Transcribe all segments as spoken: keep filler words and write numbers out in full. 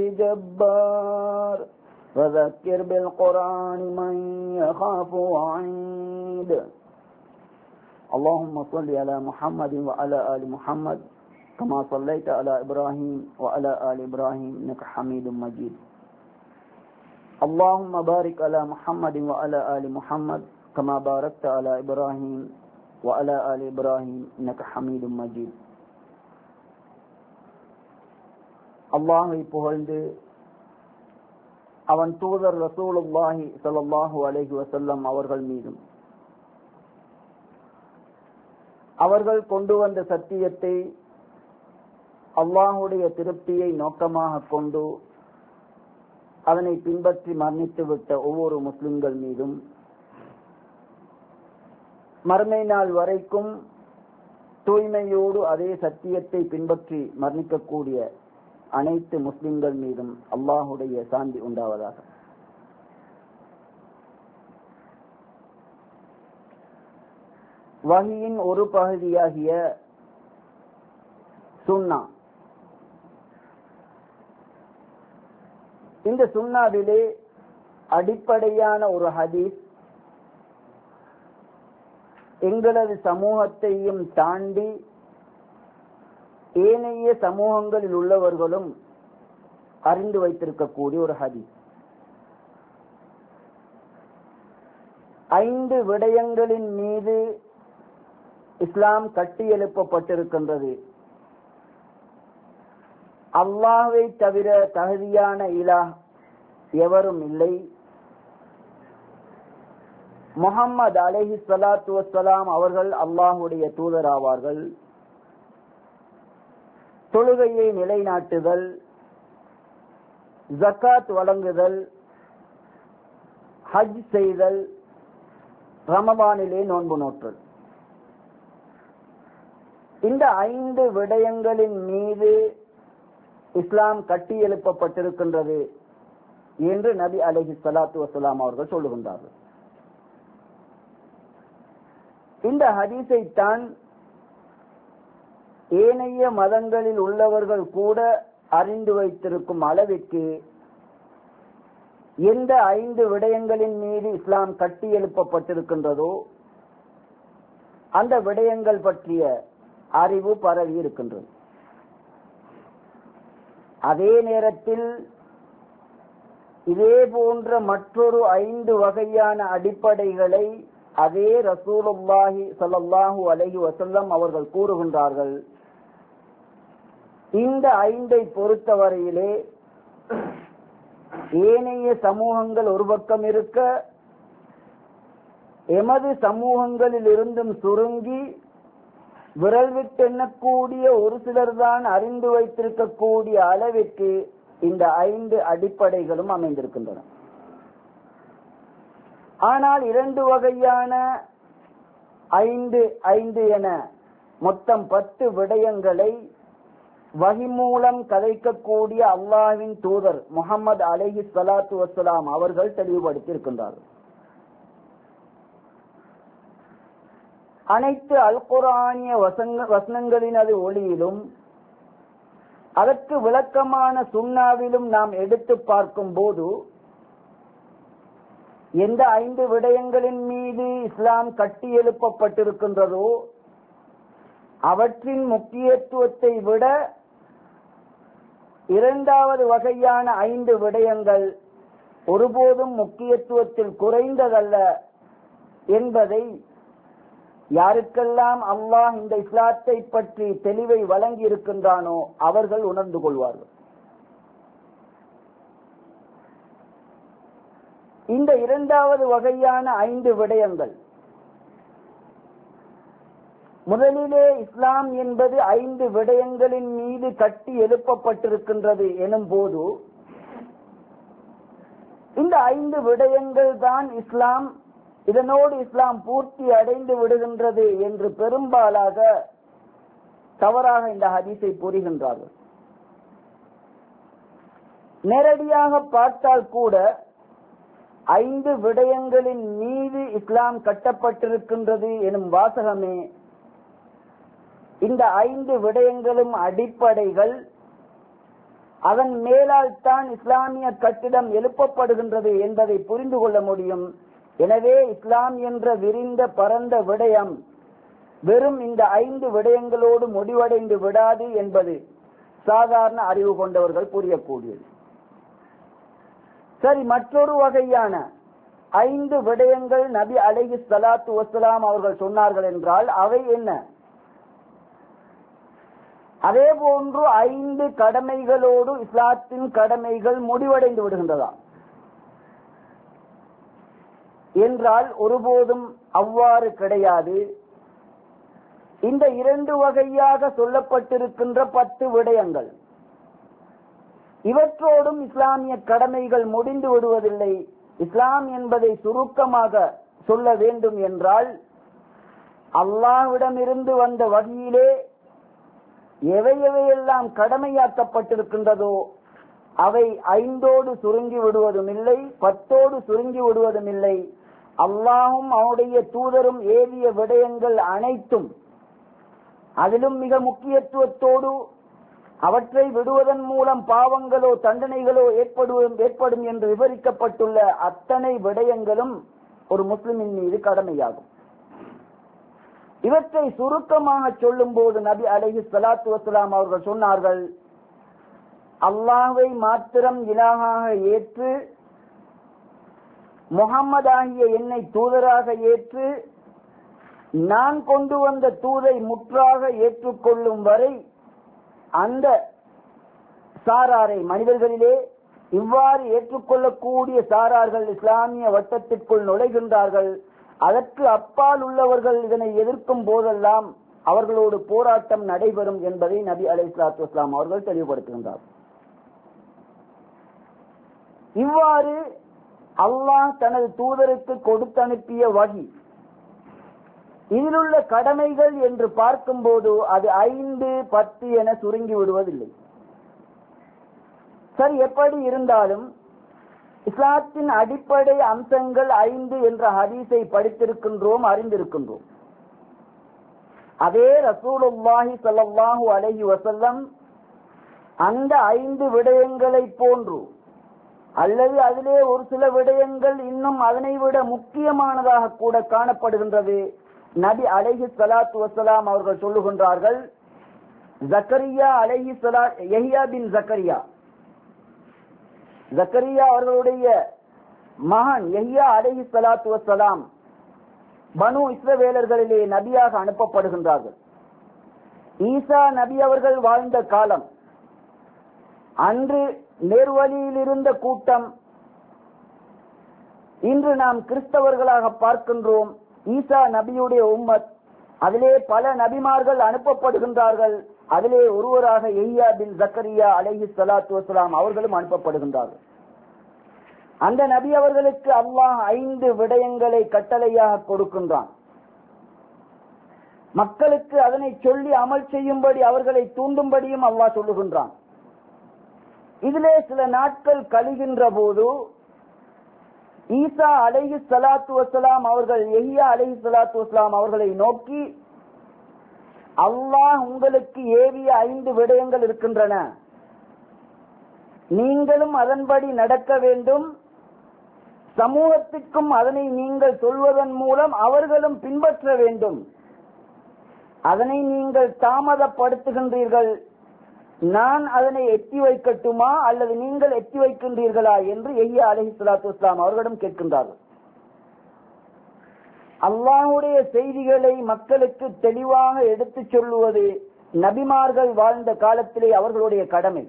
جبار فذكر بالقرآن من يخاف وعيد اللهم صل على محمد وعلى آل محمد كما صليت على إبراهيم وعلى آل إبراهيم إنك حميد مجيد اللهم بارك على محمد وعلى آل محمد كما باركت على إبراهيم وعلى آل إبراهيم إنك حميد مجيد. அல்லாஹ்வை புகழ்ந்து அவன் தூதர் ரசூலுல்லாஹி ஸல்லல்லாஹு அலைஹி வஸல்லம் அவர்கள் மீதும் அவர்கள் கொண்டு வந்த சத்தியத்தை அல்லாஹ்வுடைய திருப்தியை நோக்கமாக கொண்டு அதனை பின்பற்றி மரணித்துவிட்ட ஒவ்வொரு முஸ்லிம்கள் மீதும் மறுமை நாள் வரைக்கும் தூய்மையோடு அதே சத்தியத்தை பின்பற்றி மரணிக்கக்கூடிய அனைத்து முஸ்லிம்கள் மீதும் அல்லாஹுடைய சாந்தி உண்டாவதாக. வஹியின் ஒரு பகுதியாகிய சுன்னா, இந்த சுன்னாவிலே அடிப்படையான ஒரு ஹதீஸ் எங்களது சமூகத்தையும் தாண்டி ஏனைய சமூகங்களில் உள்ளவர்களும் அறிந்து வைத்திருக்கக்கூடிய ஒரு ஹதீஸ். ஐந்து விடயங்களின் மீது இஸ்லாம் கட்டியெழுப்பப்பட்டிருக்கின்றது. அல்லாஹ்வை தவிர தகுதியான இலாஹ் எவரும் இல்லை. முஹம்மது அலைஹி ஸலாத்து வஸ்ஸலாம் அவர்கள் அல்லாஹ்வுடைய தூதராவார்கள். தொழுகையை நிலைநாட்டுதல், ஜக்காத் வழங்குதல், ஹஜ் செய்தல், ரமபானிலே நோன்பு நோற்றல், இந்த ஐந்து விடயங்களின் மீது இஸ்லாம் கட்டியெழுப்பப்பட்டிருக்கின்றது என்று நபி அலைஹி ஸலாத்து வஸ்ஸலாம் அவர்கள் சொல்லுகின்றார்கள். இந்த ஹதீஸை தான் ஏனைய மதங்களில் உள்ளவர்கள் கூட அறிந்து வைத்திருக்கும் அளவிற்கு எந்த ஐந்து விடயங்களின் மீது இஸ்லாம் கட்டியெழுப்பப்பட்டிருக்கின்றதோ அந்த விடயங்கள் பற்றிய அறிவு பரவி இருக்கின்றது. அதே நேரத்தில் இதே போன்ற மற்றொரு ஐந்து வகையான அடிப்படைகளை அதே ரசூலுல்லாஹி ஸல்லல்லாஹு அலைஹி வஸல்லம் அவர்கள் கூறுகின்றார்கள். இந்த ஐந்தை பொறுத்தவரையிலே ஏனைய சமூகங்கள் ஒரு பக்கம் இருக்க, எமது சமூகங்களில் இருந்தும் சுருங்கி விரல் விட்டு எண்ணக்கூடிய ஒரு சிலர் தான் அறிந்து வைத்திருக்கக்கூடிய அளவிற்கு இந்த ஐந்து அடிப்படைகளும் அமைந்திருக்கின்றன. ஆனால் இரண்டு வகையான ஐந்து ஐந்து என மொத்தம் பத்து விடயங்களை வஹி மூலம் கதைக்கக்கூடிய அல்லாஹ்வின் தூதர் முஹம்மது அலைஹி ஸலாத்து வஸ்ஸலாம் அவர்கள் தெளிவுபடுத்தியிருக்கின்றார்கள். அனைத்து அல் குர்ஆனிய வசனங்களினது ஒளியிலும் அதற்கு விளக்கமான சுன்னாவிலும் நாம் எடுத்து பார்க்கும் போது எந்த ஐந்து விடயங்களின் மீது இஸ்லாம் கட்டியெழுப்பப்பட்டிருக்கின்றதோ அவற்றின் முக்கியத்துவத்தை விட இரண்டாவது வகையான ஐந்து விடயங்கள் ஒருபோதும் முக்கியத்துவத்தில் குறைந்ததல்ல என்பதை யாருக்கெல்லாம் அல்லாஹ் இந்த இஸ்லாத்தை பற்றி தெளிவை வழங்கி இருக்கின்றானோ அவர்கள் உணர்ந்து கொள்வார்கள். இந்த இரண்டாவது வகையான ஐந்து விடயங்கள், முதலிலே இஸ்லாம் என்பது ஐந்து விடயங்களின் மீது கட்டி எழுப்பப்பட்டிருக்கின்றது எனும் போது இந்த ஐந்து விடயங்கள் தான் இஸ்லாம், இதனோடு இஸ்லாம் பூர்த்தி அடைந்து விடுகின்றது என்று பெரும்பாலாக தவறாக இந்த ஹதீஸை புரிகின்றார்கள். நேரடியாக பார்த்தால் கூட ஐந்து விடயங்களின் மீது இஸ்லாம் கட்டப்பட்டிருக்கின்றது எனும் வாசகமே இந்த ஐந்து விடயங்களும் அடிப்படைகள், அதன் மேலால் தான் இஸ்லாமிய கட்டிடம் எழுப்பப்படுகின்றது என்பதை புரிந்து கொள்ள முடியும். எனவே இஸ்லாம் என்ற விரிந்த பரந்த விடயம் வெறும் இந்த ஐந்து விடயங்களோடு முடிவடைந்து விடாது என்பது சாதாரண அறிவு கொண்டவர்கள் புரியக்கூடியது. சரி, மற்றொரு வகையான ஐந்து விடயங்கள் நபி அலைஹி ஸலாத்து வஸ்ஸலாம் அவர்கள் சொன்னார்கள் என்றால் அவை என்ன? அதே போன்று ஐந்து கடமைகளோடு இஸ்லாத்தின் கடமைகள் முடிவடைந்து விடுகின்றதா என்றால் ஒருபோதும் அவ்வாறு கிடையாது. இந்த இரண்டு வகையாக சொல்லப்பட்டிருக்கின்ற பத்து விடயங்கள், இவற்றோடும் இஸ்லாமிய கடமைகள் முடிந்து விடுவதில்லை. இஸ்லாம் என்பதை சுருக்கமாக சொல்ல வேண்டும் என்றால், அல்லாஹ்விடமிருந்து வந்த வகையிலே எவை எவையெல்லாம் கடமையாக்கப்பட்டிருக்கின்றதோ அவை ஐந்தோடு சுருங்கி விடுவதும் இல்லை, பத்தோடு சுருங்கி விடுவதும் இல்லை. அல்லாஹும் அவனுடைய தூதரும் ஏவிய விடயங்கள் அனைத்தும், அதிலும் மிக முக்கியத்துவத்தோடு அவற்றை விடுவதன் மூலம் பாவங்களோ தண்டனைகளோ ஏற்படும் ஏற்படும் என்று விவரிக்கப்பட்டுள்ள அத்தனை விடயங்களும் ஒரு முஸ்லிமின் மீது கடமையாகும். இவற்றை சுருக்கமாக சொல்லும் போது நபி அலைஹி ஸலாத்து வஸ்ஸலாம் அவர்கள் சொன்னார்கள், அல்லாஹ்வை மாத்திரம் இலாஹாக ஏற்று முஹம்மது ஆகிய என்னை தூதராக ஏற்று நான் கொண்டு வந்த தூதை முற்றாக ஏற்றுக்கொள்ளும் வரை அந்த சாராரை, மனிதர்களிலே இவ்வாறு ஏற்றுக்கொள்ளக்கூடிய சாரார்கள் இஸ்லாமிய வட்டத்திற்குள் நுழைகின்றார்கள். அதற்கு அப்பால் உள்ளவர்கள் இதனை எதிர்க்கும் போதெல்லாம் அவர்களோடு போராட்டம் நடைபெறும் என்பதை நபி அலைஹிஸ்ஸலாத்து வஸ்ஸலாம் அவர்கள் தெளிவுபடுத்துகின்றார். இவ்வாறு அல்லாஹ் தனது தூதருக்கு கொடுத்தனுப்பிய வகி, இதிலுள்ள கடமைகள் என்று பார்க்கும் போது அது ஐந்து பத்து என சுருங்கி விடுவதில்லை. சரி, எப்படி இருந்தாலும் இஸ்லாத்தின் அடிப்படை அம்சங்கள் ஐந்து என்ற ஹதீஸை படித்திருக்கின்றோம், அறிந்திருக்கின்றோம். அதே ரசூலுல்லாஹி ஸல்லல்லாஹு அலைஹி வஸல்லம் அந்த ஐந்து விடயங்களை போன்று அல்லது அதிலே ஒரு சில விடயங்கள் இன்னும் அதனை விட முக்கியமானதாக கூட காணப்படுகின்றது. நபி அலைஹி ஸலாத்து வஸ்ஸலாம் அவர்கள் சொல்லுகின்றார்கள், ஜக்கரியா அலைஹி ஸலாத் யஹ்யா பின் ஜக்கரியா ஜக்கரியா அவர்களுடைய மகன் யஹ்யா அலைஹி ஸலாத்து வஸ்ஸலாம் பனு இஸ்ரவேலர்களிலே நபியாக அனுப்பப்படுகின்றார்கள். ஈசா நபி அவர்கள் வாழ்ந்த காலம், அன்று நேர்வழியில் இருந்த கூட்டம் இன்று நாம் கிறிஸ்தவர்களாக பார்க்கின்றோம். ஈசா நபியுடைய உம்மத், அதிலே பல நபிமார்கள் அனுப்பப்படுகின்றார்கள். அதிலே ஒருவராக யஹ்யா பின் ஜக்கரியா அலைஹி ஸலாத்து வஸ்ஸலாம் அவர்களும் அனுப்பப்படுகின்றார்கள். அந்த நபி அவர்களுக்கு அல்லாஹ் ஐந்து விடயங்களை கட்டளையாக கொடுக்கின்றான். மக்களுக்கு அதனை சொல்லி அமல் செய்யும்படி அவர்களை தூண்டும்படியும் அல்லாஹ் சொல்லுகின்றான். இதிலே சில நாட்கள் கழிகின்ற போது ஈசா அலைஹி ஸலாத்து வஸ்ஸலாம் அவர்கள் யஹ்யா அலைஹி ஸலாத்து வஸ்ஸலாம் அவர்களை நோக்கி, அல்லாஹ் உங்களுக்கு ஏவிய ஐந்து விடயங்கள் இருக்கின்றன, நீங்களும் அதன்படி நடக்க வேண்டும், சமூகத்திற்கும் அதனை நீங்கள் சொல்வதன் மூலம் அவர்களும் பின்பற்ற வேண்டும். அதனை நீங்கள் தாமதப்படுத்துகின்றீர்கள், நான் அதனை எட்டி வைக்கட்டுமா அல்லது நீங்கள் எட்டி வைக்கின்றீர்களா என்று யஹ்யா அலைஹி ஸலாத்து வஸ்ஸலாம் அவர்களிடம் கேட்கின்றார்கள். அல்லாஹ்வுடைய செய்திகளை மக்களுக்கு தெளிவாக எடுத்துச் சொல்லுவது நபிமார்கள் வாழ்ந்த காலத்திலே அவர்களுடைய கடமை.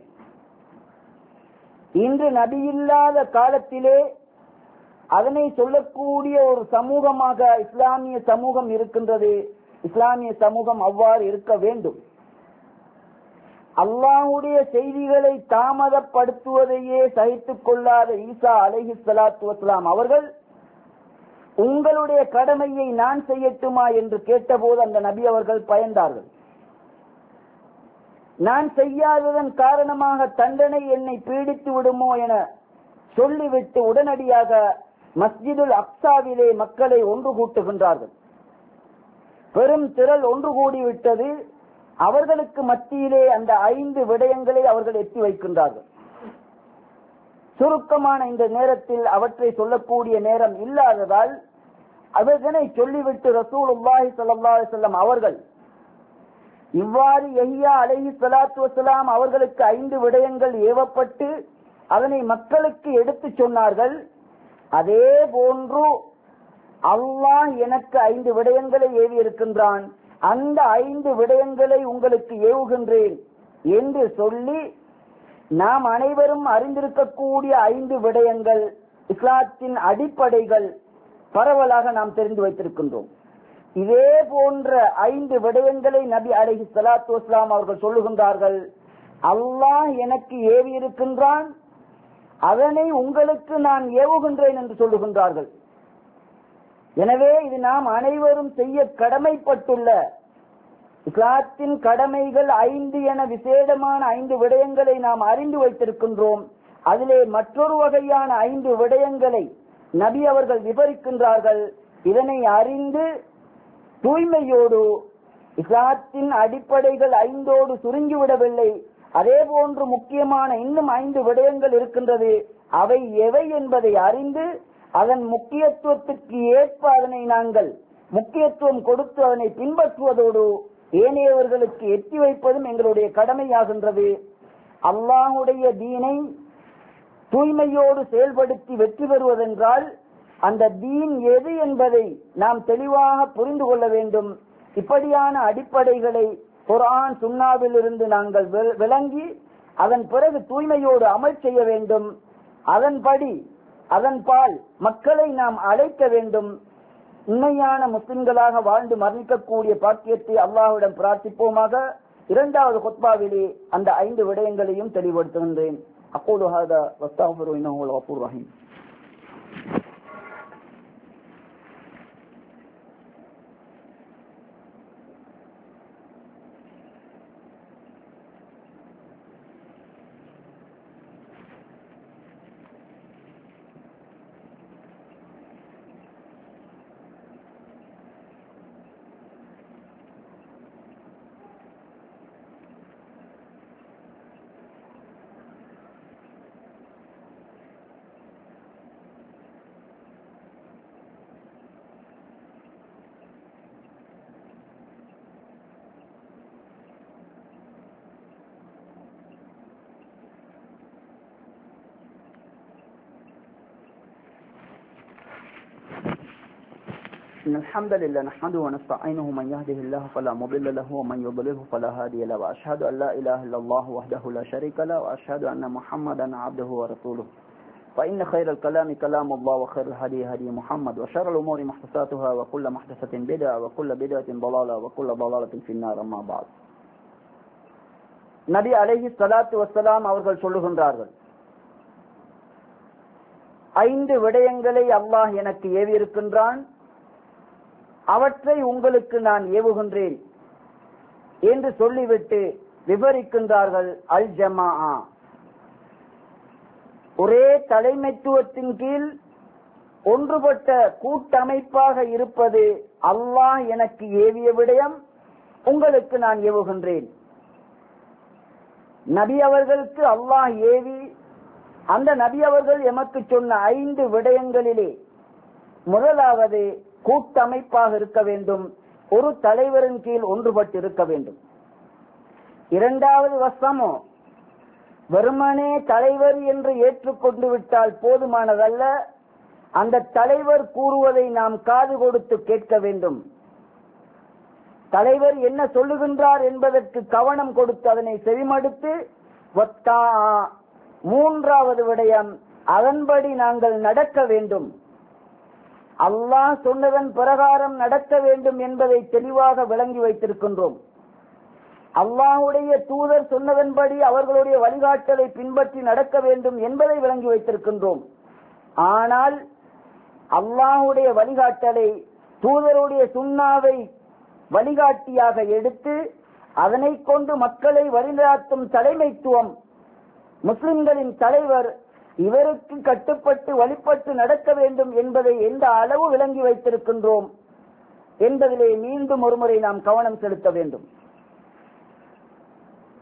இன்று நபி இல்லாத காலத்திலே அதனை சொல்லக்கூடிய ஒரு சமூகமாக இஸ்லாமிய சமூகம் இருக்கின்றது. இஸ்லாமிய சமூகம் அவ்வாறு இருக்க வேண்டும். அல்லாஹ்வுடைய செய்திகளை தாமதப்படுத்துவதையே சகித்துக் கொள்ளாத ஈசா அலைஹி ஸலாத்து வஸ்ஸலாம் அவர்கள், உங்களுடைய கடமையை நான் செய்யட்டுமா என்று கேட்டபோது அந்த நபி அவர்கள் பயந்தார்கள். நான் செய்யாததன் காரணமாக தண்டனை என்னை பீடித்து விடுமோ என சொல்லிவிட்டு உடனடியாக மஸ்ஜிதுல் அக்ஸாவிலே மக்களை ஒன்று கூட்டுகின்றார்கள். பெரும் திரள் ஒன்று கூடிவிட்டது. அவர்களுக்கு மத்தியிலே அந்த ஐந்து விடயங்களை அவர்கள் எட்டி வைக்கின்றார்கள். சுருக்கமான இந்த நேரத்தில் அவற்றை சொல்லக்கூடிய நேரம் இல்லாததால் அவர்களை சொல்லிவிட்டு ரசூலுல்லாஹி ஸல்லல்லாஹு அலைஹி வஸல்லம் அவர்கள் இவ்வாறு யஹ்யா அலைஹி ஸலாத்து வஸலாம் அவர்களுக்கு ஐந்து விடயங்கள் ஏவப்பட்டு அதனை மக்களுக்கு எடுத்து சொன்னார்கள். அதே போன்று அல்லாஹ் எனக்கு ஐந்து விடயங்களை ஏவி இருக்கின்றான், அந்த ஐந்து விடயங்களை உங்களுக்கு ஏவுகின்றேன் என்று சொல்லி நாம் அனைவரும் அறிந்திருக்கக்கூடிய ஐந்து விடயங்கள் இஸ்லாத்தின் அடிப்படைகள் பரவலாக நாம் தெரிந்து வைத்திருக்கின்றோம். இதே போன்ற ஐந்து விடயங்களை நபி அலைஹி ஸலாத்து வஸலாம் அவர்கள் சொல்லுகின்றார்கள், அல்லாஹ் எனக்கு ஏவி இருக்கின்றான், அதனை உங்களுக்கு நான் ஏவுகின்றேன் என்று சொல்லுகின்றார்கள். எனவே இது நாம் அனைவரும் செய்ய கடமைப்பட்டுள்ள இஸ்லாத்தின் கடமைகள் ஐந்து என விசேடமான ஐந்து விடயங்களை நாம் அறிந்து வைத்திருக்கின்றோம். அதிலே மற்றொரு வகையான ஐந்து விடயங்களை நபி அவர்கள் விவரிக்கின்றார்கள். இதனை அறிந்து தூய்மையோடு இஸ்லாத்தின் அடிப்படைகள் ஐந்தோடு சுருங்கிவிடவில்லை, அதே போன்று முக்கியமான இன்னும் ஐந்து விடயங்கள் இருக்கின்றது. அவை எவை என்பதை அறிந்து அதன் முக்கியத்துவத்திற்கு ஏற்ப அதனை நாங்கள் முக்கியத்துவம் கொடுத்து அதனை பின்பற்றுவதோடு ஏனையவர்களுக்கு எட்டி வைப்பதும் எங்களுடைய கடமையாகின்றது. அல்லாஹுடைய தீனை தூய்மையோடு செயல்படுத்தி வெற்றி பெறுவதென்றால் அந்த தீன் எது என்பதை நாம் தெளிவாக புரிந்து கொள்ள வேண்டும். இப்படியான அடிப்படைகளை குர்ஆன் சுன்னாவில் இருந்து நாங்கள் விளங்கி அதன் பிறகு தூய்மையோடு அமல் செய்ய வேண்டும். அதன்படி அதன்பால் மக்களை நாம் அழைக்க வேண்டும். உண்மையான முஸ்லிம்களாக வாழ்ந்து மரணிக்கக்கூடிய பாக்கியத்தை அல்லாஹ்விடம் பிரார்த்திப்போமாக. இரண்டாவது குத்பாவிலே அந்த ஐந்து விடயங்களையும் தெளிவுபடுத்துகின்றேன். அக்கூலு ஹாதா வஸ்தக்ஃபிரு இன்னஹு ஹுவல் கஃபூர் ரஹீம். إن الحمد لله نحمده ونستعينه من يهده الله فلا مضل له ومن يضلله فلا هادي له وأشهد أن لا إله إلا الله وحده لا شريك له وأشهد أن محمدا عبده ورسوله فإن خير الكلام كلام الله وخير الهدي هدي محمد وشر الأمور محدثاتها وكل محدثة بدعة وكل بدعة ضلالة وكل ضلالة في النار أما بعد. நபி அலைஹி ஸலாத்து வஸ்ஸலாம் அவர்கள் சொல்லுகின்றார்கள், ஐந்து விடயங்களை அல்லாஹ் எனக்கு ஏவி இருக்கின்றான், அவற்றை உங்களுக்கு நான் ஏவுகின்றேன் என்று சொல்லிவிட்டு விவரிக்கின்றார்கள். அல் ஜமாஆ, ஒரே தலைமைத்துவத்தின் கீழ் ஒன்றுபட்ட கூட்டமைப்பாக இருப்பது அல்லாஹ் எனக்கு ஏவிய விடயம், உங்களுக்கு நான் ஏவுகின்றேன். நபி அவர்களுக்கு அல்லாஹ் ஏவி அந்த நபி அவர்கள் எமக்கு சொன்ன ஐந்து விடயங்களிலே முதலாவது கூட்டமைப்பாக இருக்க வேண்டும், ஒரு தலைவரின் கீழ் ஒன்றுபட்டு இருக்க வேண்டும். இரண்டாவது வசமோ, வெறுமனே தலைவர் என்று ஏற்றுக்கொண்டு விட்டால் போதுமானதல்ல, அந்த தலைவர் கூறுவதை நாம் காது கொடுத்து கேட்க வேண்டும். தலைவர் என்ன சொல்லுகின்றார் என்பதற்கு கவனம் கொடுத்து அதனை செவிமடுத்து, மூன்றாவது விடயம், அதன்படி நாங்கள் நடக்க வேண்டும். அல்லாஹ் சொன்னதன் பிரகாரம் நடக்க வேண்டும் என்பதை தெளிவாக விளங்கி வைத்திருக்கின்றோம். அல்லாஹுடைய தூதர் சொன்னதன்படி அவர்களுடைய வழிகாட்டலை பின்பற்றி நடக்க வேண்டும் என்பதை விளங்கி வைத்திருக்கின்றோம். ஆனால் அல்லாஹுடைய வழிகாட்டலை, தூதருடைய சுன்னாவை வழிகாட்டியாக எடுத்து அதனை கொண்டு மக்களை வழிநடத்தும் தலைமைத்துவம், முஸ்லிம்களின் தலைவர் இவருக்கு கட்டுப்பட்டு வழிபட்டு நடக்க வேண்டும் என்பதை எந்த அளவு விளங்கி வைத்திருக்கின்றோம் என்பதிலே மீண்டும் ஒருமுறை நாம் கவனம் செலுத்த வேண்டும்.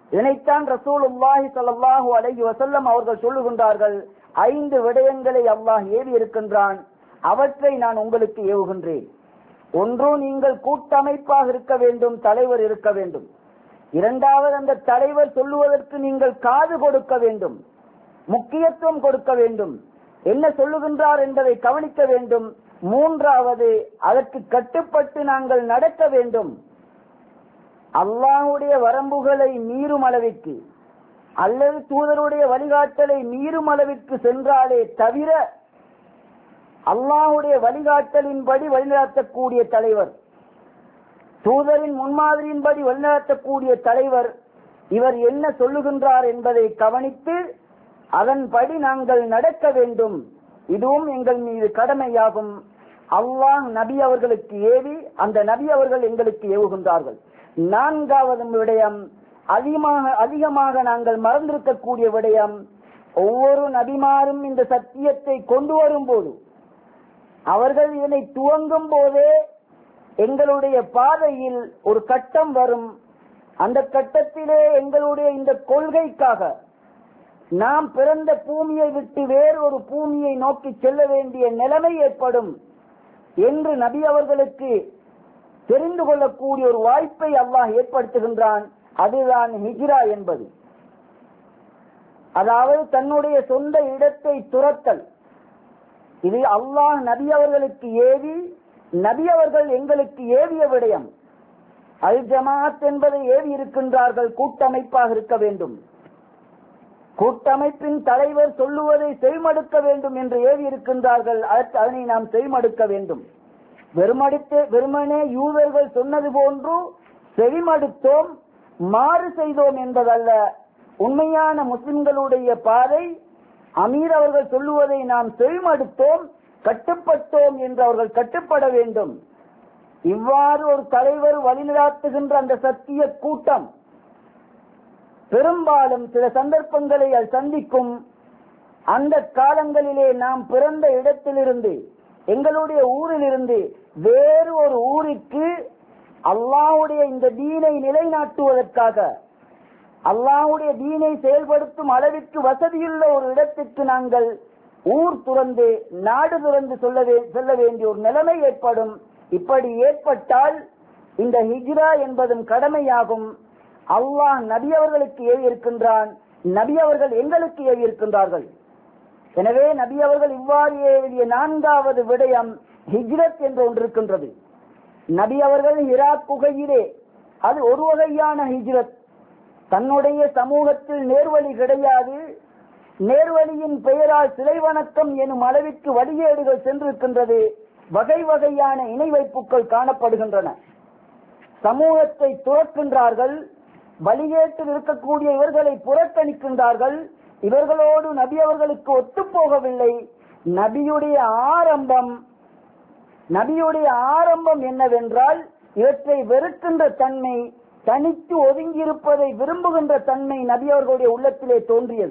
இதனைத்தான் ரசூலுல்லாஹி ஸல்லல்லாஹு அலைஹி வஸல்லம் அவர்கள் சொல்லுகின்றார்கள், ஐந்து விடயங்களை அல்லாஹ் ஏவி இருக்கின்றான், அவற்றை நான் உங்களுக்கு ஏவுகின்றேன். ஒன்று, நீங்கள் கூட்டமைப்பாக இருக்க வேண்டும், தலைவர் இருக்க வேண்டும். இரண்டாவது, அந்த தலைவர் சொல்லுவதற்கு நீங்கள் காது கொடுக்க வேண்டும், முக்கியத்துவம் கொடுக்க வேண்டும், என்ன சொல்லுகின்றார் என்பதை கவனிக்க வேண்டும். மூன்றாவது, அதற்கு கட்டுப்பட்டு நாங்கள் நடக்க வேண்டும். அல்லாஹ்வுடைய வரம்புகளை மீறும் அளவிற்கு அல்லது தூதருடைய வழிகாட்டலை மீறும் அளவிற்கு சென்றாலே தவிர அல்லாஹ்வுடைய வழிகாட்டலின்படி வழிநடத்தக்கூடிய தலைவர், தூதரின் முன்மாதிரியின்படி வழிநடத்தக்கூடிய தலைவர், இவர் என்ன சொல்லுகின்றார் என்பதை கவனித்து அதன்படி நாங்கள் நடக்க வேண்டும். இதுவும் எங்கள் மீது கடமையாகும். அல்லாஹ் நபி அவர்களுக்கு ஏவி அந்த நபி அவர்கள் எங்களுக்கு ஏவுகின்றார்கள். நான்காவது விடயம், அதிகமாக அதிகமாக நாங்கள் மறந்திருக்கக்கூடிய விடயம், ஒவ்வொரு நபிமாரும் இந்த சத்தியத்தை கொண்டு வரும் போது, அவர்கள் இதனை துவங்கும் போதே எங்களுடைய பாதையில் ஒரு கட்டம் வரும். அந்த கட்டத்திலே எங்களுடைய இந்த கொள்கைக்காக நாம் பிறந்த பூமியை விட்டு வேறு ஒரு பூமியை நோக்கி செல்ல வேண்டிய நிலைமை ஏற்படும் என்று நபி அவர்களுக்கு தெரிந்து கொள்ளக்கூடிய ஒரு வாய்ப்பை அல்லாஹ் ஏற்படுத்துகின்றான். அதுதான் ஹிஜ்ரா என்பது. அதாவது தன்னுடைய சொந்த இடத்தை துரத்தல். இது அல்லாஹ் நபி அவர்களுக்கு ஏவி, நபி அவர்கள் எங்களுக்கு ஏவிய விடயம். அல் ஜமாஅத் என்பதை ஏவி இருக்கின்றார்கள், கூட்டமைப்பாக இருக்க வேண்டும். கூட்டமைப்பின் தலைவர் சொல்லுவதை செவிமடுக்க வேண்டும் என்று ஏவி இருக்கின்றார்கள். அதனை நாம் செவிமடுக்க வேண்டும். வெறுமடுத்து வெறுமனே யூதர்கள் சொன்னது போன்று செவிமடுத்தோம், மாறு செய்தோம் என்பதல்ல. உண்மையான முஸ்லிம்களுடைய பாதை, அமீர் அவர்கள் சொல்லுவதை நாம் செவிமடுத்தோம், கட்டுப்பட்டோம் என்று அவர்கள் கட்டுப்பட வேண்டும். இவ்வாறு ஒரு தலைவர் வழிநடாத்துகின்ற அந்த சத்திய கூட்டம் பெரும்பாலும் சில சந்தர்ப்பங்களை அது சந்திக்கும். அந்த காலங்களிலே நாம் பிறந்த இடத்திலிருந்து, எங்களுடைய ஊரிலிருந்து வேறு ஒரு ஊருக்கு அல்லாஹ்வுடைய இந்த தீனை நிலைநாட்டுவதற்காக, அல்லாஹ்வுடைய தீனை செயல்படுத்தும் அளவிற்கு வசதியுள்ள ஒரு இடத்திற்கு நாங்கள் ஊர் துறந்து, நாடு துறந்து செல்ல வேண்டிய ஒரு நிலைமை ஏற்படும். இப்படி ஏற்பட்டால் இந்த ஹிஜ்ரா என்பதும் கடமையாகும். அல்லாஹ் நபி அவர்களுக்கு ஏவி இருக்கின்றான், நபி அவர்கள் எங்களுக்கு ஏவி இருக்கின்றார்கள். எனவே நபி அவர்கள் இவ்வாறு ஏவிய நான்காவது விடயம் ஹிஜ்ரத் என்று ஒன்று இருக்கின்றது. நபி அவர்கள் ஹிரா குகையிலே, அது ஒரு வகையான ஹிஜ்ரத். தன்னுடைய சமூகத்தில் நேர்வழி கிடையாது, நேர்வழியின் பெயரால் சிலை வணக்கம் எனும் அளவிற்கு வழிகேடுகள் சென்றிருக்கின்றது. வகை வகையான இணை வைப்புகள் காணப்படுகின்றன. சமூகத்தை துறக்கின்றார்கள், வழிகேட்டில் இருக்கக்கூடிய இவர்களை புறக்கணிக்கின்றார்கள். இவர்களோடு நபி அவர்களுக்கு ஒத்து போகவில்லை. நபியுடைய ஆரம்பம் நபியுடைய ஆரம்பம் என்னவென்றால், இவற்றை வெறுக்கின்ற தன்மை, தனித்து ஒதுங்கியிருப்பதை விரும்புகின்ற தன்மை நபி அவர்களுடைய உள்ளத்திலே தோன்றியது.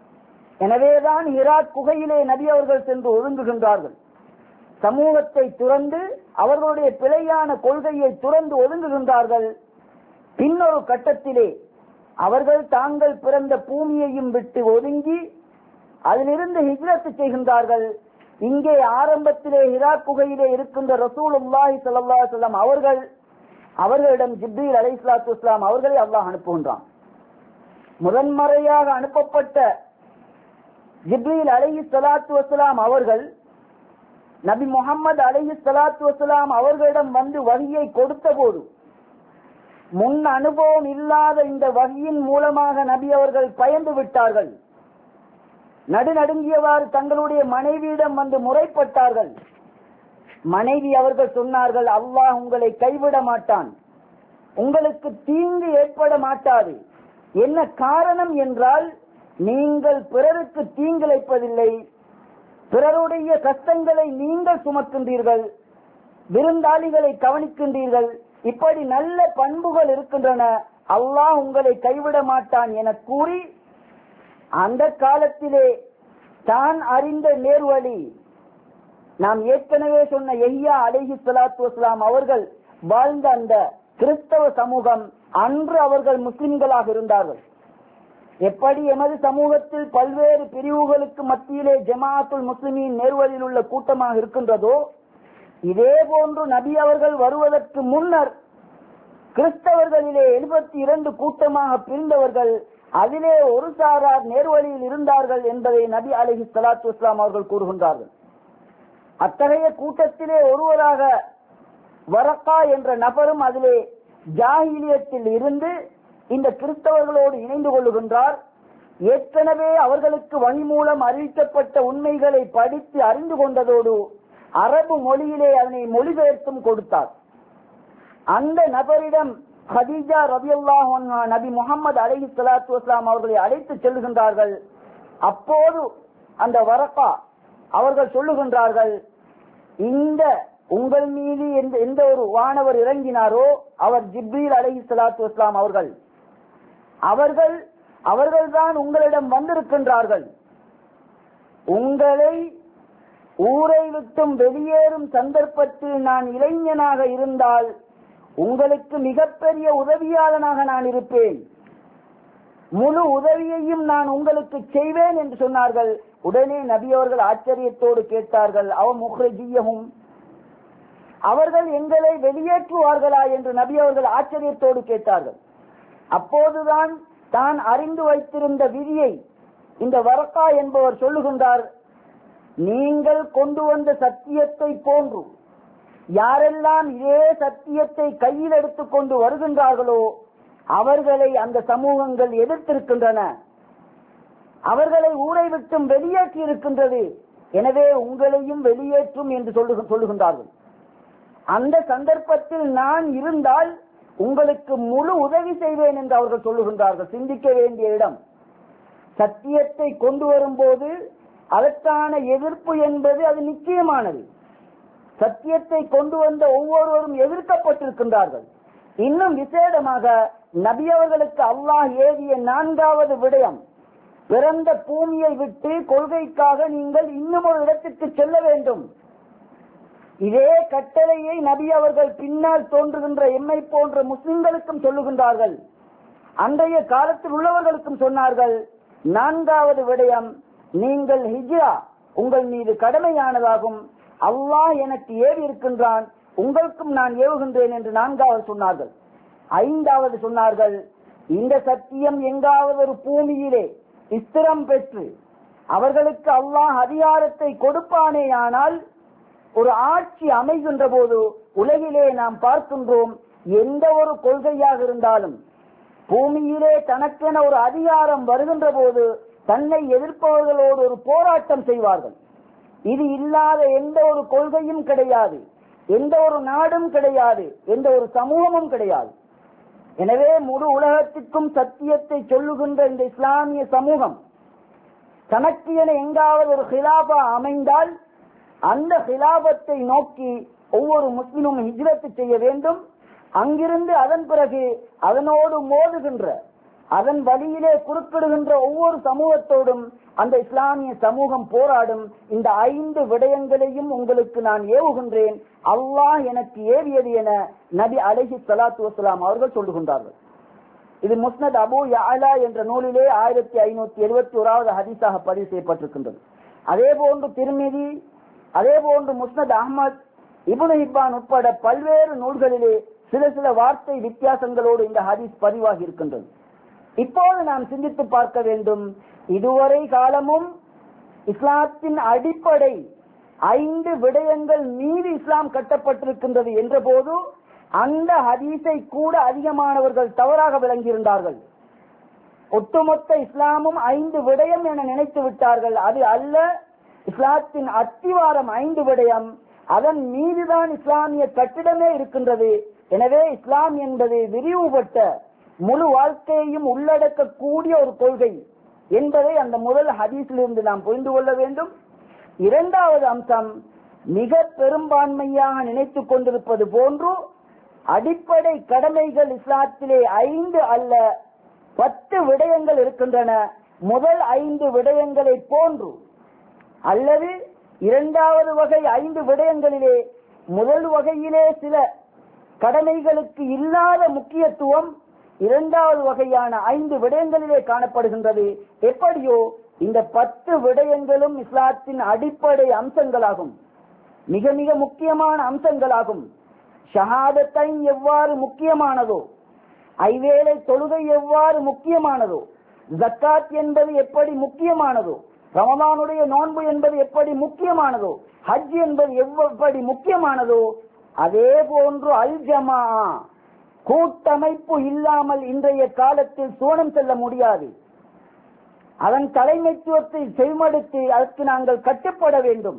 எனவேதான் ஹிரா குகையிலே நபி அவர்கள் சென்று ஒதுங்குகின்றார்கள். சமூகத்தை துறந்து, அவர்களுடைய பிழையான கொள்கையை துறந்து ஒதுங்குகின்றார்கள். பின்னொரு கட்டத்திலே அவர்கள் தாங்கள் பிறந்த பூமியையும் விட்டு ஒதுங்கி அதிலிருந்து ஹிஜ்ரத் செய்கின்றார்கள். இங்கே ஆரம்பத்திலே ஹிரா குகையிலே இருக்கின்ற ரசூலுல்லாஹி ஸல்லல்லாஹு அலைஹி வஸல்லம் அவர்கள், அவர்களிடம் ஜிப்ரீல் அலைஹிஸ்ஸலாத்து வஸ்ஸலாம் அவர்களை அல்லாஹ் அனுப்புகின்றான். முதன்முறையாக அனுப்பப்பட்ட ஜிப்ரீல் அலைஹிஸ்ஸலாத்து வஸ்ஸலாம் அவர்கள் நபி முஹம்மது அலைஹிஸ்ஸலாத்து வஸ்ஸலாம் அவர்களிடம் வந்து வஹியை கொடுத்த போது, முன் அனுபவம் இல்லாத இந்த வஹியின் மூலமாக நபி அவர்கள் பயந்து விட்டார்கள். நடுநடுங்கியவாறு தங்களுடைய மனைவியிடம் வந்து முறைப்பட்டார்கள். மனைவி அவர்கள் சொன்னார்கள், அல்லாஹ் உங்களை கைவிட மாட்டான், உங்களுக்கு தீங்கு ஏற்பட மாட்டாது. என்ன காரணம் என்றால், நீங்கள் பிறருக்கு தீங்கிழைப்பதில்லை, பிறருடைய கஷ்டங்களை நீங்கள் சுமக்கின்றீர்கள், விருந்தாளிகளை கவனிக்கின்றீர்கள், இப்படி நல்ல பண்புகள் இருக்கின்றன, அல்லாஹ் உங்களை கைவிட மாட்டான் என கூறி, அந்த காலத்திலே தான் அறிந்த நேர்வழி, நாம் ஏற்கனவே சொன்ன யஹ்யா அலைஹிஸ்ஸலாத்து வஸ்ஸலாம் அவர்கள் வாழ்ந்த அந்த கிறிஸ்தவ சமூகம் அன்று அவர்கள் முஸ்லிம்களாக இருந்தார்கள். எப்படி எமது சமூகத்தில் பல்வேறு பிரிவுகளுக்கு மத்தியிலே ஜமாஅத்துல் முஸ்லிமீன் நேர்வழியில் உள்ள கூட்டமாக இருக்கின்றதோ, இதே போன்று நபி அவர்கள் வருவதற்கு முன்னர் கிறிஸ்தவர்களிலே எழுபத்தி இரண்டு கூட்டமாக பிரிந்தவர்கள், அதிலே ஒரு சாரார் நேர்வழியில் இருந்தார்கள் என்பதை நபி அலைஹி ஸலாத்து வஸ்ஸலாம் அவர்கள் கூறுகின்றார்கள். அத்தகைய கூட்டத்திலே ஒருவராக வரக்கா என்ற நபரும் அதிலே ஜாஹிலியத்தில் இருந்து இந்த கிறிஸ்தவர்களோடு இணைந்து கொள்ளுகின்றார். ஏற்கனவே அவர்களுக்கு வழி மூலம் அறிவிக்கப்பட்ட உண்மைகளை படித்து அறிந்து கொண்டதோடு அரபு மொழியிலே அதனை மொழிபெயர்த்தும் கொடுத்தார். அந்த நபரிடம் ஹதீஜா ரலியல்லாஹு அன்ஹா நபி முஹம்மது அலைஹி ஸலாத்து வஸலாம் அவர்களை அழைத்து செல்லுகின்றார்கள். அப்போது அந்த வரக்கா அவர்கள் சொல்லுகின்றார்கள், இந்த உங்கள் மீது எந்த ஒரு வானவர் இறங்கினாரோ அவர் ஜிப்ரீல் அலைஹி ஸலாத்து வஸலாம் அவர்கள் அவர்கள் அவர்கள்தான் உங்களிடம் வந்திருக்கின்றார்கள். உங்களை ஊரை விட்டும் வெளியேறும் சந்தர்ப்பத்தில் நான் இளைஞனாக இருந்தால் உங்களுக்கு மிகப்பெரிய உதவியாளனாக நான் இருப்பேன், முழு உதவியையும் நான் உங்களுக்கு செய்வேன் என்று சொன்னார்கள். உடனே நபி அவர்கள் ஆச்சரியத்தோடு கேட்டார்கள், அவ முஹ்ரிஜியஹும், அவர்கள் எங்களை வெளியேற்றுவார்களா என்று நபி அவர்கள் ஆச்சரியத்தோடு கேட்டார்கள். அப்போதுதான் தான் அறிந்து வைத்திருந்த விதியை இந்த வரக்கா என்பவர் சொல்லுகின்றார், நீங்கள் கொண்டு வந்த சத்தியத்தை போன்று யாரெல்லாம் இதே சத்தியத்தை கையில் எடுத்துக் கொண்டு வருகின்றார்களோ அவர்களை அந்த சமூகங்கள் எதிர்த்திருக்கின்றன, அவர்களை ஊரை விட்டும் வெளியேற்றி இருக்கின்றது, எனவே உங்களையும் வெளியேற்றும் என்று சொல்லுகின்றார்கள். அந்த சந்தர்ப்பத்தில் நான் இருந்தால் உங்களுக்கு முழு உதவி செய்வேன் என்று அவர்கள் சொல்லுகின்றார்கள். சிந்திக்க வேண்டிய இடம். சத்தியத்தை கொண்டு வரும்போது அதற்கான எதிர்ப்பு என்பது அது நிச்சயமானது. சத்தியத்தை கொண்டு வந்த ஒவ்வொருவரும் எதிர்க்கப்பட்டிருக்கின்றார்கள். இன்னும் விசேடமாக நபி அவர்களுக்கு அல்லாஹ் ஏவிய நான்காவது விடயம், பிறந்த பூமியை விட்டு கொள்கைக்காக நீங்கள் இன்னும் ஒரு இடத்திற்கு செல்ல வேண்டும். இதே கட்டளையை நபி அவர்கள் பின்னால் தோன்றுகின்ற எம்மை போன்ற முஸ்லிம்களுக்கும் சொல்லுகின்றார்கள், அன்றைய காலத்தில் உள்ளவர்களுக்கும் சொன்னார்கள். நான்காவது விடயம், நீங்கள் ஹிஜ்ரா உங்கள் மீது கடமையானதாகும், அல்லாஹ் எனக்கு ஏவி இருக்கின்றான், உங்களுக்கும் நான் ஏவுகின்றேன் என்று நான்காவது சொன்னார்கள். ஐந்தாவது சொன்னார்கள், இந்த சத்தியம் எங்காவது ஒரு பூமியிலே ஸ்திரம் பெற்று அவர்களுக்கு அல்லாஹ் அதிகாரத்தை கொடுப்பானேயானால் ஒரு ஆட்சி அமைகின்ற போது உலகிலே நாம் பார்க்கின்றோம், எந்த ஒரு கொள்கையாக இருந்தாலும் பூமியிலே தனக்கென ஒரு அதிகாரம் வருகின்ற போது தன்னை எதிர்ப்பவர்களோடு ஒரு போராட்டம் செய்வார்கள். இது இல்லாத எந்த ஒரு கொள்கையும் கிடையாது, எந்த ஒரு நாடும் கிடையாது, எந்த ஒரு சமூகமும் கிடையாது. எனவே முழு உலகத்திற்கும் சத்தியத்தை சொல்லுகின்ற இந்த இஸ்லாமிய சமூகம் தனக்கு என எங்காவது ஒரு ஹிலாபா அமைந்தால் அந்த ஹிலாபத்தை நோக்கி ஒவ்வொரு முஸ்லிமும் ஹிஜ்ரத் செய்ய வேண்டும். அங்கிருந்து அதன் பிறகு அதனோடு மோதுகின்ற, அதன் வழியிலே குறுக்கிடுகின்ற ஒவ்வொரு சமூகத்தோடும் அந்த இஸ்லாமிய சமூகம் போராடும். இந்த ஐந்து விடயங்களையும் உங்களுக்கு நான் ஏவுகின்றேன், அல்லாஹ் எனக்கு ஏவியது என நபி அலைஹி ஸலாத்து வஸலாம் அவர்கள் சொல்லுகின்றார்கள். இது முஸ்னத் அபூ யஅலா என்ற நூலிலே ஆயிரத்தி ஐநூத்தி எழுபத்தி ஓராவது ஹதீஸாக பதிவு செய்யப்பட்டிருக்கின்றது. அதே போன்று திர்மிதி, அதே போன்று முஸ்னத் அஹ்மத், இப்னு ஹிப்பான் உட்பட பல்வேறு நூல்களிலே சில சில வார்த்தை வித்தியாசங்களோடு இந்த ஹதீஸ் பதிவாகி இருக்கின்றது. இப்போது நாம் சிந்தித்து பார்க்க வேண்டும், இதுவரை காலமும் இஸ்லாத்தின் அடிப்படை ஐந்து விடயங்கள் மீது இஸ்லாம் கட்டப்பட்டிருக்கின்றது என்ற போது அந்த ஹதீஸை கூட அதிகமானவர்கள் தவறாக விளங்கியிருந்தார்கள். ஒட்டுமொத்த இஸ்லாமும் ஐந்து விடயம் என நினைத்து விட்டார்கள். அது அல்ல, இஸ்லாத்தின் அத்திவாரம் ஐந்து விடயம், அதன் மீதுதான் இஸ்லாமிய கட்டிடமே இருக்கின்றது. எனவே இஸ்லாம் என்பது விரிவுபட்ட முழு வாழ்க்கையையும் உள்ளடக்கக்கூடிய ஒரு கொள்கை என்பதை அந்த முதல் ஹதீஸிலிருந்து நாம் புரிந்து கொள்ள வேண்டும். இரண்டாவது அம்சம், மிக பெரும்பான்மையாக நினைத்துக் கொண்டிருப்பது போன்று அடிப்படை கடமைகள் இஸ்லாத்திலே ஐந்து அல்ல பத்து விடயங்கள் இருக்கின்றன. முதல் ஐந்து விடயங்களை போன்று அல்லது இரண்டாவது வகை ஐந்து விடயங்களிலே முதல் வகையிலே சில கடமைகளுக்கு இல்லாத முக்கியத்துவம் இரண்டாவது வகையான ஐந்து விடயங்களிலே காணப்படுகின்றது. எப்படியோ இந்த பத்து விடயங்களும் இஸ்லாத்தின் அடிப்படை அம்சங்களாகும், மிக மிக முக்கியமான அம்சங்களாகும். ஷஹாதத்தை எவ்வாறு முக்கியமானதோ, ஐவேளை தொழுகை எவ்வாறு முக்கியமானதோ, ஜக்காத் என்பது எப்படி முக்கியமானதோ, ரமலானுடைய நோன்பு என்பது எப்படி முக்கியமானதோ, ஹஜ் என்பது எப்படி முக்கியமானதோ, அதே போன்று அல் ஜமா கூட்டமைப்பு இல்லாமல் இன்றைய காலத்தில் சோனம் செல்ல முடியாது. அதன் தலைமைத்துவத்தை செவிமடுத்து அதற்கு நாங்கள் கட்டுப்பட வேண்டும்.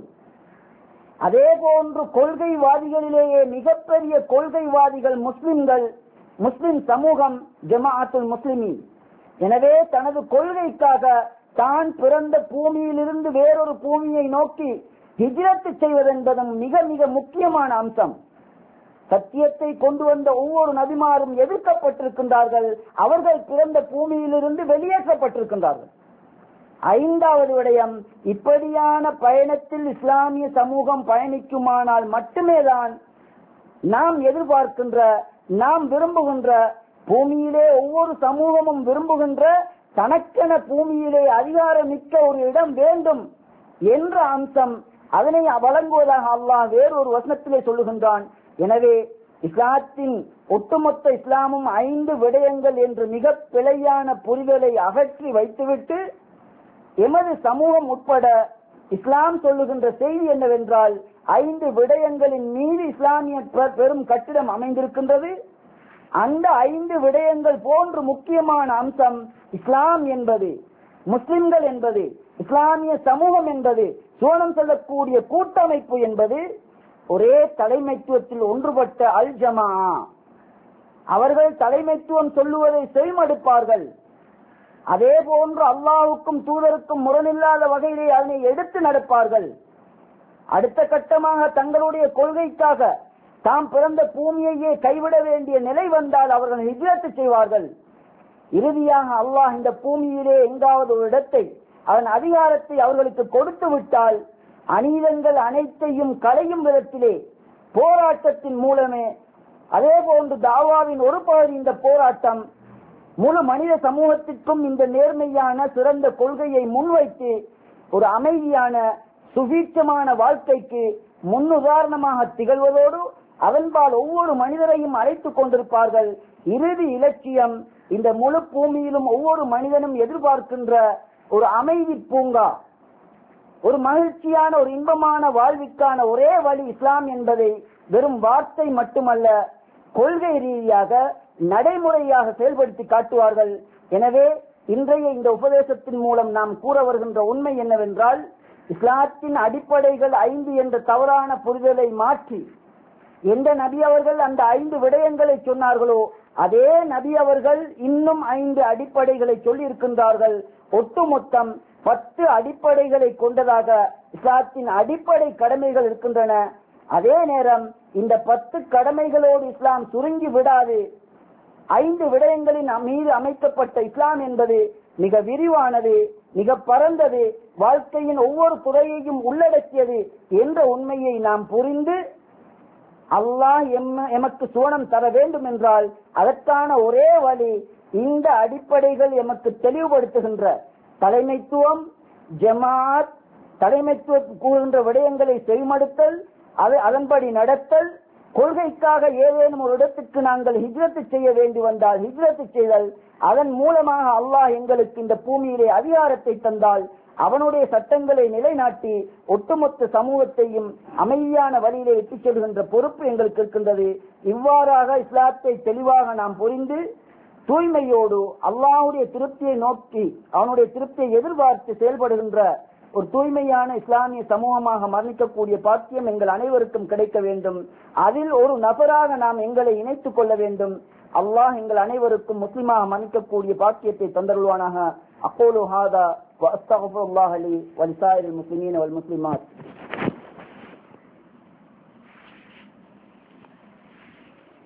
அதே போன்று கொள்கைவாதிகளிலேயே மிகப்பெரிய கொள்கைவாதிகள் முஸ்லிம்கள், முஸ்லிம் சமூகம், ஜமாஅத்துல் முஸ்லிமீன். எனவே தனது கொள்கைக்காக தான் பிறந்த பூமியிலிருந்து வேறொரு பூமியை நோக்கி ஹிஜ்ரத் செய்வதென்பதும் மிக மிக முக்கியமான அம்சம். சத்தியத்தை கொண்டு வந்த ஒவ்வொரு நபிமாரும் எதிர்க்கப்பட்டிருக்கின்றார்கள், அவர்கள் பிறந்த பூமியிலிருந்து வெளியேற்றப்பட்டிருக்கின்றார்கள். ஐந்தாவது விடயம், இப்படியான பயணத்தில் இஸ்லாமிய சமூகம் பயணிக்குமானால் மட்டுமேதான் நாம் எதிர்பார்க்கின்ற, நாம் விரும்புகின்ற, பூமியிலே ஒவ்வொரு சமூகமும் விரும்புகின்ற தனக்கென பூமியிலே அதிகாரமிக்க ஒரு இடம் வேண்டும் என்ற அம்சம், அதனை வழங்குவதாக அல்லாஹ் வேறொரு வசனத்திலே சொல்லுகின்றான். எனவே இஸ்லாத்தின் ஒட்டுமொத்த இஸ்லாமும் ஐந்து விடயங்கள் என்று மிக பிழையான புரிதலை அகற்றி வைத்துவிட்டு எமது சமூகம் உட்பட இஸ்லாம் சொல்லுகின்ற செய்தி என்னவென்றால், ஐந்து விடயங்களின் மீது இஸ்லாமிய பெரும் கட்டிடம் அமைந்திருக்கின்றது. அந்த ஐந்து விடயங்கள் போன்று முக்கியமான அம்சம் இஸ்லாம் என்பது, முஸ்லிம்கள் என்பது, இஸ்லாமிய சமூகம் என்பது, சோனம் செல்லக்கூடிய கூட்டமைப்பு என்பது ஒரே தலைமைத்துவத்தில் ஒன்றுபட்ட அல் ஜமா. அவர்கள் தலைமைத்துவம் சொல்லுவதை செவிமடுப்பார்கள். அதே போன்று அல்லாஹ்வுக்கும் தூதருக்கும் முரணில்லாத வகையிலே அதனை எடுத்து நடப்பார்கள். அடுத்த கட்டமாக தங்களுடைய கொள்கைக்காக தாம் பிறந்த பூமியையே கைவிட வேண்டிய நிலை வந்தால் அவர்கள் ஹிஜ்ரத் செய்வார்கள். இறுதியாக அல்லாஹ் இந்த பூமியிலே எங்காவது ஒரு இடத்தை, அதன் அதிகாரத்தை அவர்களுக்கு கொடுத்து விட்டால் அநீதங்கள் அனைத்தையும் களையும் விதத்திலே போராட்டத்தின் மூலமே, அதே போன்று தாவாவின் ஒரு பகுதி இந்த போராட்டம் முழு மனித சமூகத்திற்கும் இந்த நேர்மையான சிறந்த கொள்கையை முன்வைத்து ஒரு அமைதியான சுபீட்சமான வாழ்க்கைக்கு முன்னுதாரணமாக திகழ்வதோடு அதன்பால் ஒவ்வொரு மனிதரையும் அழைத்துக் கொண்டிருப்பார்கள். இறுதி இலட்சியம் இந்த முழு பூமியிலும் ஒவ்வொரு மனிதனும் எதிர்பார்க்கின்ற ஒரு அமைதி பூங்கா, ஒரு மகிழ்ச்சியான ஒரு இன்பமான வாழ்விற்கான ஒரே வழி இஸ்லாம் என்பதை வெறும் வார்த்தை மட்டுமல்ல, கொள்கை ரீதியாக நடைமுறையாக செயல்படுத்தி காட்டுவார்கள். எனவே இன்றைய இந்த உபதேசத்தின் மூலம் நாம் கூற வருகின்ற உண்மை என்னவென்றால், இஸ்லாத்தின் அடிப்படைகள் ஐந்து என்ற தவறான புரிதலை மாற்றி எந்த நபி அவர்கள் அந்த ஐந்து விடயங்களை சொன்னார்களோ அதே நபி அவர்கள் இன்னும் ஐந்து அடிப்படைகளை சொல்லி இருக்கின்றார்கள். ஒட்டுமொத்தம் பத்து அடிப்படைகளை கொண்டதாக இஸ்லாத்தின் அடிப்படை கடமைகள் இருக்கின்றன. அதே நேரம் இந்த பத்து கடமைகளோடு இஸ்லாம் சுருங்கி விடாது. ஐந்து விடயங்களின் மீது அமைக்கப்பட்ட இஸ்லாம் என்பது மிக விரிவானது, மிக பரந்தது, வாழ்க்கையின் ஒவ்வொரு துறையையும் உள்ளடக்கியது என்ற உண்மையை நாம் புரிந்து அல்லாஹ் எமக்கு சுவனம் தர வேண்டும் என்றால் அதற்கான ஒரே வழி இந்த அடிப்படைகள் எமக்கு தெளிவுபடுத்துகின்ற தலைமைத்துவம், ஜமாத், தலைமைத்துவ கூறுகின்ற விடயங்களை செவிமடுத்தல், அதன்படி நடத்தல், கொள்கைக்காக ஏதேனும் ஒரு இடத்துக்கு நாங்கள் ஹிஜ்ரத் செய்ய வேண்டி வந்தால் ஹிஜ்ரத் செய்தல், அதன் மூலமாக அல்லாஹ் எங்களுக்கு இந்த பூமியிலே அதிகாரத்தை தந்தால் அவனுடைய சட்டங்களை நிலைநாட்டி ஒட்டுமொத்த சமூகத்தையும் அமைதியான வழியிலே எட்டிச் செல்கின்ற பொறுப்பு எங்களுக்கு இருக்கின்றது. இவ்வாறாக இஸ்லாத்தை தெளிவாக நாம் புரிந்து தூய்மையோடு அல்லாஹ்வுடைய திருப்தியை நோக்கி அவனுடைய திருப்தியை எதிர்பார்த்து செயல்படுகின்ற ஒரு தூய்மையான இஸ்லாமிய சமூகமாக மரணிக்கக்கூடிய பாக்கியம் எங்கள் அனைவருக்கும் கிடைக்க வேண்டும். அதில் ஒரு நபராக நாம் எங்களை இணைத்துக் கொள்ள வேண்டும். அல்லாஹ் எங்கள் அனைவருக்கும் முஸ்லிமாக மரணிக்கக்கூடிய பாக்கியத்தை தந்தருள்வானாக. அகூலு ஹாதா வ அஸ்தக்ஃபிருல்லாஹ் லி வ லிசாயிரில் முஸ்லிமீன வல் முஸ்லிமாத்.